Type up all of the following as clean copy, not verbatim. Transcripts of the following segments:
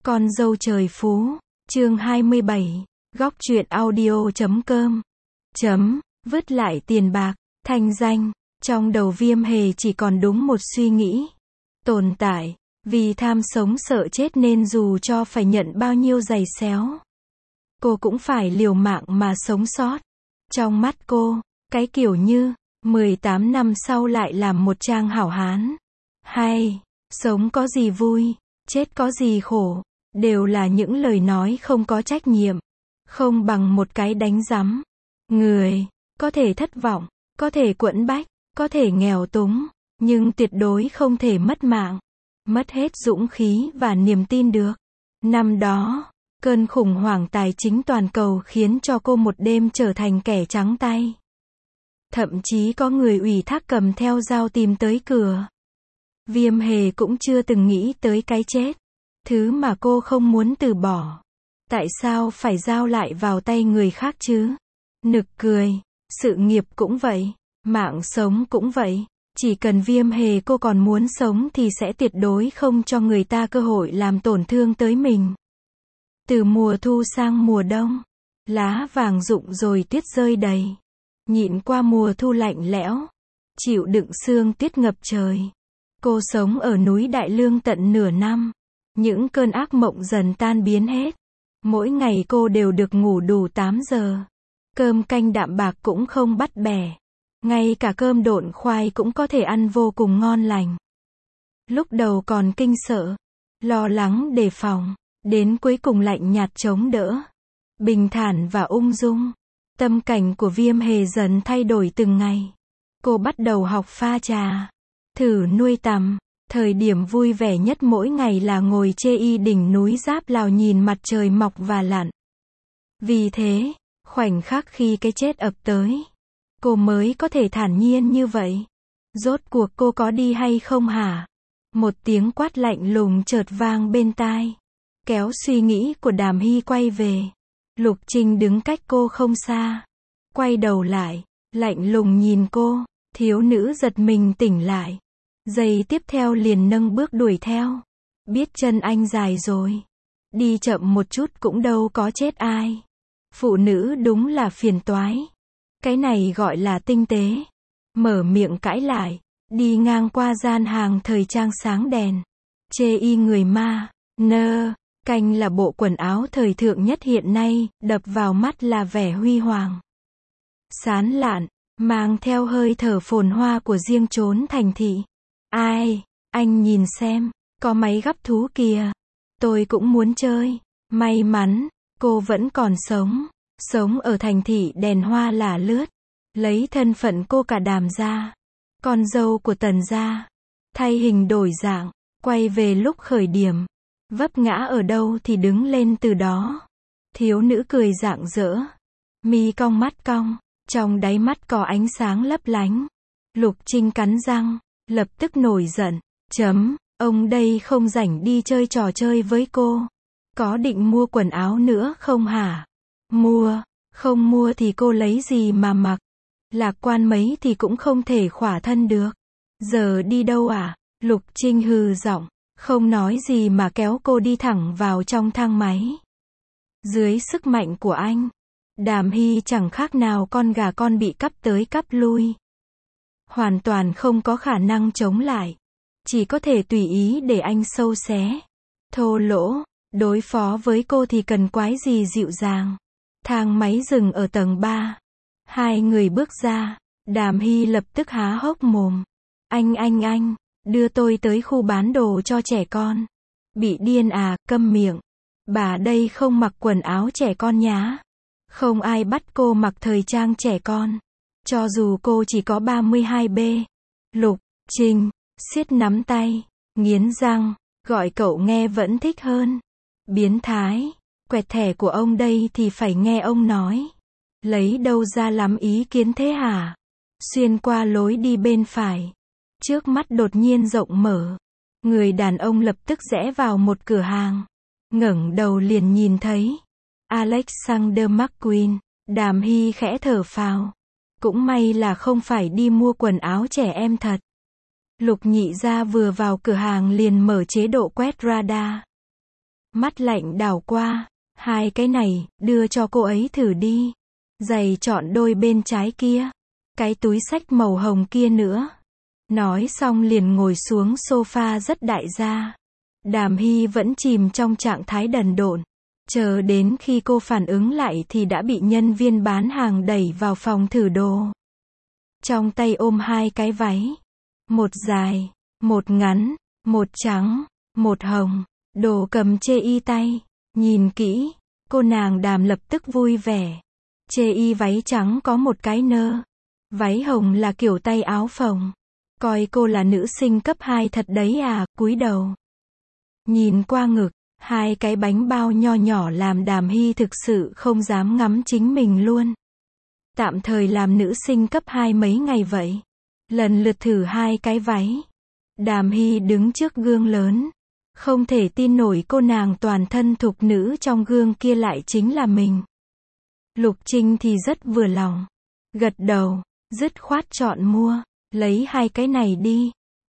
Con dâu trời phú, chương 27, góc truyện audio.com. Vứt lại tiền bạc, thanh danh, trong đầu Viêm Hề chỉ còn đúng một suy nghĩ. Tồn tại, vì tham sống sợ chết nên dù cho phải nhận bao nhiêu giày xéo, cô cũng phải liều mạng mà sống sót. Trong mắt cô, cái kiểu như, 18 năm sau lại làm một trang hảo hán. Hay, sống có gì vui, chết có gì khổ, đều là những lời nói không có trách nhiệm. Không bằng một cái đánh rắm. Người, có thể thất vọng, có thể quẫn bách, có thể nghèo túng, nhưng tuyệt đối không thể mất mạng, mất hết dũng khí và niềm tin được. Năm đó, cơn khủng hoảng tài chính toàn cầu khiến cho cô một đêm trở thành kẻ trắng tay. Thậm chí có người ủy thác cầm theo dao tìm tới cửa. Viêm Hề cũng chưa từng nghĩ tới cái chết, thứ mà cô không muốn từ bỏ. Tại sao phải giao lại vào tay người khác chứ? Nực cười, sự nghiệp cũng vậy, mạng sống cũng vậy. Chỉ cần Viêm Hề cô còn muốn sống thì sẽ tuyệt đối không cho người ta cơ hội làm tổn thương tới mình. Từ mùa thu sang mùa đông, lá vàng rụng rồi tuyết rơi đầy. Nhịn qua mùa thu lạnh lẽo, chịu đựng sương tuyết ngập trời. Cô sống ở núi Đại Lương tận nửa năm. Những cơn ác mộng dần tan biến hết. Mỗi ngày cô đều được ngủ đủ 8 giờ. Cơm canh đạm bạc cũng không bắt bẻ. Ngay cả cơm độn khoai cũng có thể ăn vô cùng ngon lành. Lúc đầu còn kinh sợ, lo lắng đề phòng, đến cuối cùng lạnh nhạt chống đỡ. Bình thản và ung dung. Tâm cảnh của Viêm Hề dần thay đổi từng ngày. Cô bắt đầu học pha trà, thử nuôi tằm. Thời điểm vui vẻ nhất mỗi ngày là ngồi chê y đỉnh núi Giáp Lào nhìn mặt trời mọc và lặn. Vì thế, khoảnh khắc khi cái chết ập tới, cô mới có thể thản nhiên như vậy. Rốt cuộc cô có đi hay không hả? Một tiếng quát lạnh lùng chợt vang bên tai, kéo suy nghĩ của Đàm Hy quay về. Lục Trinh đứng cách cô không xa, quay đầu lại, lạnh lùng nhìn cô. Thiếu nữ giật mình tỉnh lại. Giây tiếp theo liền nâng bước đuổi theo. Biết chân anh dài rồi, đi chậm một chút cũng đâu có chết ai. Phụ nữ đúng là phiền toái. Cái này gọi là tinh tế. Mở miệng cãi lại, đi ngang qua gian hàng thời trang sáng đèn. Chê y người ma, canh là bộ quần áo thời thượng nhất hiện nay, đập vào mắt là vẻ huy hoàng, sán lạn, mang theo hơi thở phồn hoa của riêng chốn thành thị. Ai, anh nhìn xem, có máy gắp thú kìa. Tôi cũng muốn chơi. May mắn, cô vẫn còn sống. Sống ở thành thị đèn hoa lả lướt. Lấy thân phận cô cả Đàm gia, con dâu của Tần gia, thay hình đổi dạng, quay về lúc khởi điểm. Vấp ngã ở đâu thì đứng lên từ đó. Thiếu nữ cười rạng rỡ. Mi cong mắt cong, trong đáy mắt có ánh sáng lấp lánh. Lục Trinh cắn răng, lập tức nổi giận. Ông đây không rảnh đi chơi trò chơi với cô. Có định mua quần áo nữa không hả? Mua, không mua thì cô lấy gì mà mặc? Lạc quan mấy thì cũng không thể khỏa thân được. Giờ đi đâu à? Lục Trinh hừ giọng, không nói gì mà kéo cô đi thẳng vào trong thang máy. Dưới sức mạnh của anh, Đàm Hy chẳng khác nào con gà con bị cắp tới cắp lui. Hoàn toàn không có khả năng chống lại. Chỉ có thể tùy ý để anh sâu xé, thô lỗ. Đối phó với cô thì cần quái gì dịu dàng. Thang máy dừng ở tầng 3. Hai người bước ra. Đàm Hy lập tức há hốc mồm. Anh, đưa tôi tới khu bán đồ cho trẻ con. Bị điên à, câm miệng. Bà đây không mặc quần áo trẻ con nhá. Không ai bắt cô mặc thời trang trẻ con. Cho dù cô chỉ có 32B. Lục Trinh siết nắm tay, nghiến răng, gọi cậu nghe vẫn thích hơn. Biến thái, quẹt thẻ của ông đây thì phải nghe ông nói. Lấy đâu ra lắm ý kiến thế hả? Xuyên qua lối đi bên phải. Trước mắt đột nhiên rộng mở. Người đàn ông lập tức rẽ vào một cửa hàng. Ngẩng đầu liền nhìn thấy Alexander McQueen. Đàm Hy khẽ thở phào. Cũng may là không phải đi mua quần áo trẻ em thật. Lục nhị gia vừa vào cửa hàng liền mở chế độ quét radar. Mắt lạnh đảo qua. Hai cái này, đưa cho cô ấy thử đi. Giày chọn đôi bên trái kia. Cái túi xách màu hồng kia nữa. Nói xong liền ngồi xuống sofa rất đại gia. Đàm Hy vẫn chìm trong trạng thái đần độn. Chờ đến khi cô phản ứng lại thì đã bị nhân viên bán hàng đẩy vào phòng thử đồ. Trong tay ôm hai cái váy. Một dài, một ngắn, một trắng, một hồng. Đồ cầm chê y tay. Nhìn kỹ, cô nàng Đàm lập tức vui vẻ. Chê y váy trắng có một cái nơ. Váy hồng là kiểu tay áo phồng. Coi cô là nữ sinh cấp 2 thật đấy à, cúi đầu. Nhìn qua ngực, hai cái bánh bao nho nhỏ làm Đàm Hy thực sự không dám ngắm chính mình luôn. Tạm thời làm nữ sinh cấp 2 mấy ngày vậy. Lần lượt thử hai cái váy. Đàm Hy đứng trước gương lớn. Không thể tin nổi cô nàng toàn thân thục nữ trong gương kia lại chính là mình. Lục Trinh thì rất vừa lòng. Gật đầu, dứt khoát chọn mua. Lấy hai cái này đi.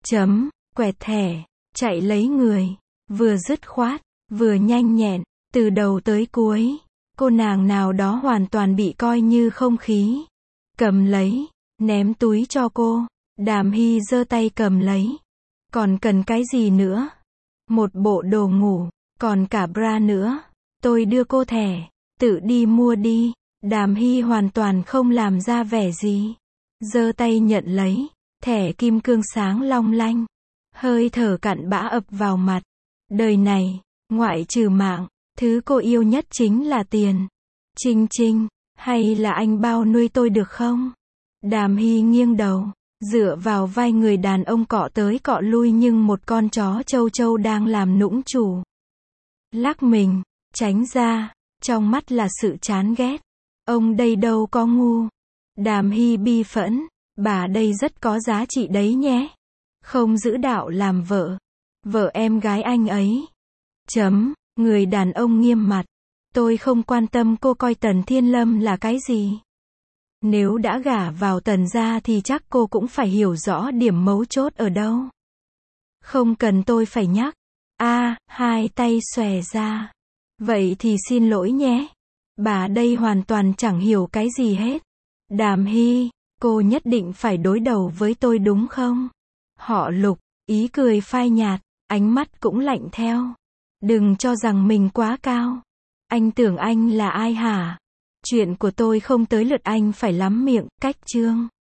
Quẹt thẻ, chạy lấy người. Vừa dứt khoát, vừa nhanh nhẹn, từ đầu tới cuối. Cô nàng nào đó hoàn toàn bị coi như không khí. Cầm lấy, ném túi cho cô. Đàm Hy giơ tay cầm lấy. Còn cần cái gì nữa? Một bộ đồ ngủ, còn cả bra nữa. Tôi đưa cô thẻ, tự đi mua đi. Đàm Hy hoàn toàn không làm ra vẻ gì. Giơ tay nhận lấy, thẻ kim cương sáng long lanh. Hơi thở cặn bã ập vào mặt. Đời này, ngoại trừ mạng, thứ cô yêu nhất chính là tiền. Trinh Trinh, hay là anh bao nuôi tôi được không? Đàm Hy nghiêng đầu, dựa vào vai người đàn ông cọ tới cọ lui nhưng một con chó châu châu đang làm nũng chủ. Lắc mình, tránh ra, trong mắt là sự chán ghét. Ông đây đâu có ngu. Đàm Hy bi phẫn, bà đây rất có giá trị đấy nhé. Không giữ đạo làm vợ. Vợ em gái anh ấy. Người đàn ông nghiêm mặt. Tôi không quan tâm cô coi Tần Thiên Lâm là cái gì. Nếu đã gả vào Tần gia thì chắc cô cũng phải hiểu rõ điểm mấu chốt ở đâu. Không cần tôi phải nhắc. Hai tay xòe ra. Vậy thì xin lỗi nhé. Bà đây hoàn toàn chẳng hiểu cái gì hết. Đàm Hy, cô nhất định phải đối đầu với tôi đúng không? Họ Lục, ý cười phai nhạt, ánh mắt cũng lạnh theo. Đừng cho rằng mình quá cao. Anh tưởng anh là ai hả? Chuyện của tôi không tới lượt anh phải lắm miệng, cách chương.